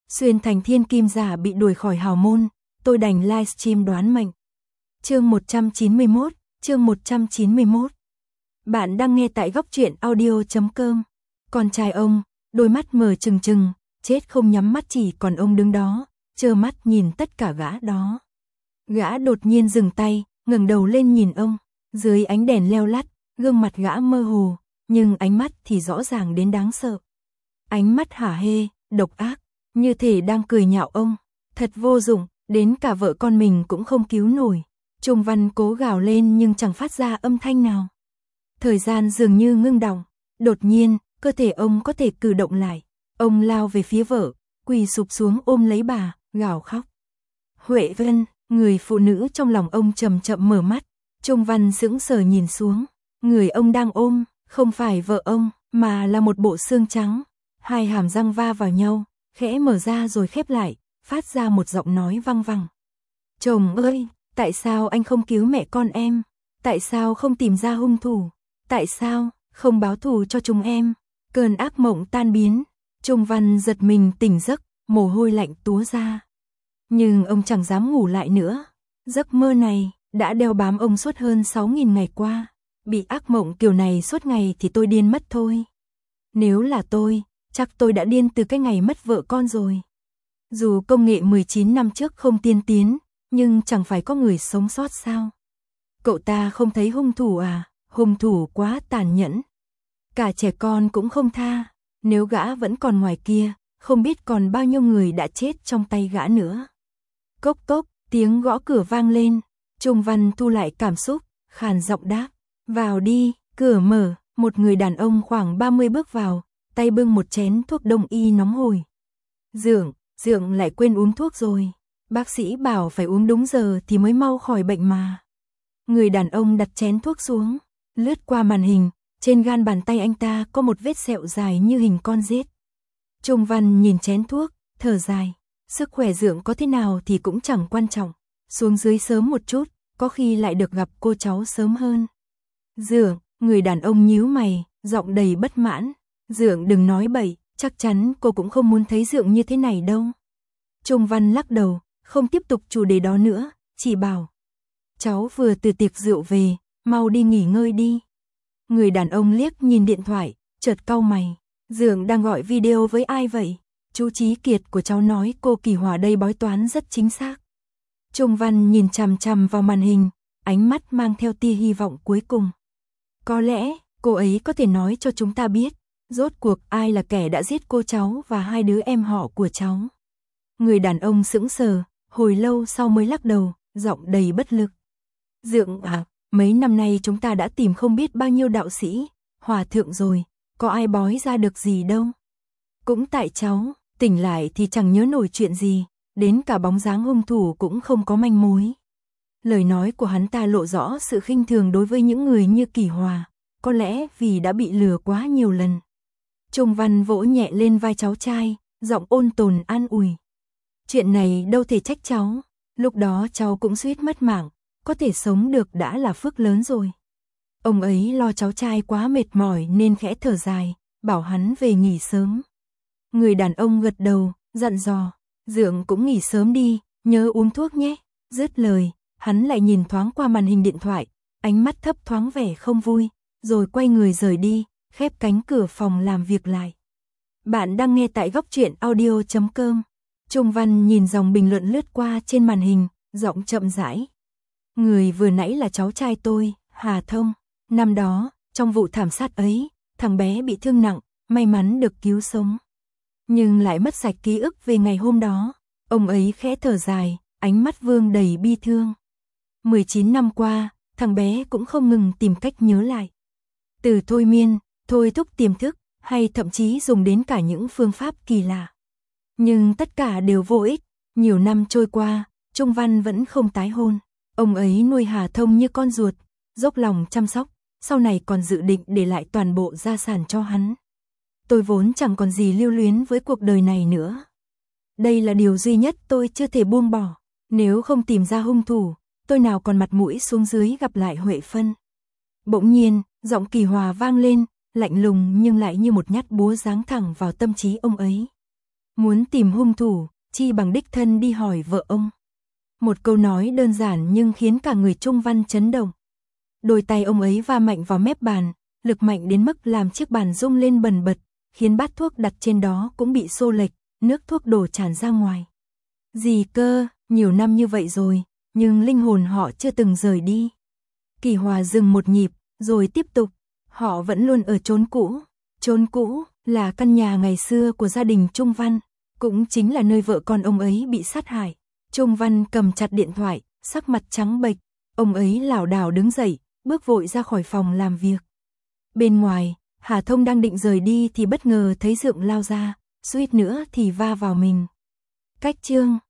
Xuyên thành thiên kim giả bị đuổi khỏi hào môn, tôi đành livestream đoán mệnh. Chương 191, chương 191. Bạn đang nghe tại góc truyện audio.com. Con trai ông, đôi mắt mở trừng trừng, chết không nhắm mắt, chỉ còn ông đứng đó, trơ mắt nhìn tất cả gã đó. Gã đột nhiên dừng tay, ngẩng đầu lên nhìn ông, dưới ánh đèn leo lắt, gương mặt gã mơ hồ, nhưng ánh mắt thì rõ ràng đến đáng sợ. Ánh mắt hả hê, độc ác, như thể đang cười nhạo ông. Thật vô dụng, đến cả vợ con mình cũng không cứu nổi. Trung Văn cố gào lên nhưng chẳng phát ra âm thanh nào. Thời gian dường như ngưng đọng. Đột nhiên, cơ thể ông có thể cử động lại. Ông lao về phía vợ, quỳ sụp xuống ôm lấy bà, gào khóc. Huệ Vân, người phụ nữ trong lòng ông chậm chậm mở mắt. Trung Văn sững sờ nhìn xuống. Người ông đang ôm, không phải vợ ông, mà là một bộ xương trắng. Hai hàm răng va vào nhau, khẽ mở ra rồi khép lại, phát ra một giọng nói văng vẳng. Chồng ơi, tại sao anh không cứu mẹ con em? Tại sao không tìm ra hung thủ? Tại sao không báo thù cho chúng em? Cơn ác mộng tan biến, Trung Văn giật mình tỉnh giấc, mồ hôi lạnh túa ra. Nhưng ông chẳng dám ngủ lại nữa. Giấc mơ này đã đeo bám ông suốt hơn 6.000 ngày qua. Bị ác mộng kiểu này suốt ngày thì tôi điên mất thôi. Nếu là tôi, chắc tôi đã điên từ cái ngày mất vợ con rồi. Dù công nghệ 19 năm trước không tiên tiến, nhưng chẳng phải có người sống sót sao? Cậu ta không thấy hung thủ à? Hung thủ quá tàn nhẫn. Cả trẻ con cũng không tha. Nếu gã vẫn còn ngoài kia, không biết còn bao nhiêu người đã chết trong tay gã nữa. Cốc cốc, tiếng gõ cửa vang lên. Trung Văn thu lại cảm xúc, khàn giọng đáp. Vào đi, cửa mở, một người đàn ông khoảng 30 bước vào, tay bưng một chén thuốc đông y nóng hổi. Dượng lại quên uống thuốc rồi. Bác sĩ bảo phải uống đúng giờ thì mới mau khỏi bệnh mà. Người đàn ông đặt chén thuốc xuống, lướt qua màn hình, trên gan bàn tay anh ta có một vết sẹo dài như hình con rết. Trung Văn nhìn chén thuốc, thở dài. Sức khỏe Dượng có thế nào thì cũng chẳng quan trọng. Xuống dưới sớm một chút, có khi lại được gặp cô cháu sớm hơn. Dượng, người đàn ông nhíu mày, giọng đầy bất mãn. Dượng đừng nói bậy, chắc chắn cô cũng không muốn thấy Dượng như thế này đâu. Trung Văn lắc đầu, không tiếp tục chủ đề đó nữa, chỉ bảo. Cháu vừa từ tiệc rượu về, mau đi nghỉ ngơi đi. Người đàn ông liếc nhìn điện thoại, chợt cau mày. Dượng đang gọi video với ai vậy? Chú Chí Kiệt của cháu nói cô Kỳ Hòa đây bói toán rất chính xác. Trung Văn nhìn chằm chằm vào màn hình, ánh mắt mang theo tia hy vọng cuối cùng. Có lẽ, cô ấy có thể nói cho chúng ta biết, rốt cuộc ai là kẻ đã giết cô cháu và hai đứa em họ của cháu. Người đàn ông sững sờ, hồi lâu sau mới lắc đầu, giọng đầy bất lực. Dượng à, mấy năm nay chúng ta đã tìm không biết bao nhiêu đạo sĩ, hòa thượng rồi, có ai bói ra được gì đâu. Cũng tại cháu, tỉnh lại thì chẳng nhớ nổi chuyện gì, đến cả bóng dáng hung thủ cũng không có manh mối. Lời nói của hắn ta lộ rõ sự khinh thường đối với những người như Kỳ Hòa, có lẽ vì đã bị lừa quá nhiều lần. Trung Văn vỗ nhẹ lên vai cháu trai, giọng ôn tồn an ủi. Chuyện này đâu thể trách cháu, lúc đó cháu cũng suýt mất mạng, có thể sống được đã là phước lớn rồi. Ông ấy lo cháu trai quá mệt mỏi nên khẽ thở dài, bảo hắn về nghỉ sớm. Người đàn ông gật đầu, dặn dò, Dượng cũng nghỉ sớm đi, nhớ uống thuốc nhé. Dứt lời, hắn lại nhìn thoáng qua màn hình điện thoại, ánh mắt thấp thoáng vẻ không vui, rồi quay người rời đi, khép cánh cửa phòng làm việc lại. Bạn đang nghe tại góc truyện audio.com. Trung Văn nhìn dòng bình luận lướt qua trên màn hình, giọng chậm rãi. Người vừa nãy là cháu trai tôi, Hà Thông. Năm đó, trong vụ thảm sát ấy, thằng bé bị thương nặng, may mắn được cứu sống. Nhưng lại mất sạch ký ức về ngày hôm đó. Ông ấy khẽ thở dài, ánh mắt vương đầy bi thương. 19 năm qua, thằng bé cũng không ngừng tìm cách nhớ lại. Từ thôi miên, thôi thúc tiềm thức, hay thậm chí dùng đến cả những phương pháp kỳ lạ. Nhưng tất cả đều vô ích. Nhiều năm trôi qua, Trung Văn vẫn không tái hôn. Ông ấy nuôi Hà Thông như con ruột, dốc lòng chăm sóc, sau này còn dự định để lại toàn bộ gia sản cho hắn. Tôi vốn chẳng còn gì lưu luyến với cuộc đời này nữa. Đây là điều duy nhất tôi chưa thể buông bỏ. Nếu không tìm ra hung thủ, tôi nào còn mặt mũi xuống dưới gặp lại Huệ Phân. Bỗng nhiên, giọng Kỳ Hòa vang lên, lạnh lùng nhưng lại như một nhát búa giáng thẳng vào tâm trí ông ấy. Muốn tìm hung thủ, chi bằng đích thân đi hỏi vợ ông. Một câu nói đơn giản nhưng khiến cả người Trung Văn chấn động. Đôi tay ông ấy va mạnh vào mép bàn, lực mạnh đến mức làm chiếc bàn rung lên bần bật, khiến bát thuốc đặt trên đó cũng bị xô lệch, nước thuốc đổ tràn ra ngoài. Gì cơ, nhiều năm như vậy rồi, nhưng linh hồn họ chưa từng rời đi. Kỳ Hòa dừng một nhịp, rồi tiếp tục, họ vẫn luôn ở chốn cũ. Chốn cũ là căn nhà ngày xưa của gia đình Trung Văn, cũng chính là nơi vợ con ông ấy bị sát hại. Trung Văn cầm chặt điện thoại, sắc mặt trắng bệch, ông ấy lảo đảo đứng dậy, bước vội ra khỏi phòng làm việc. Bên ngoài, Hà Thông đang định rời đi thì bất ngờ thấy Dượng lao ra, suýt nữa thì va vào mình. Cách chương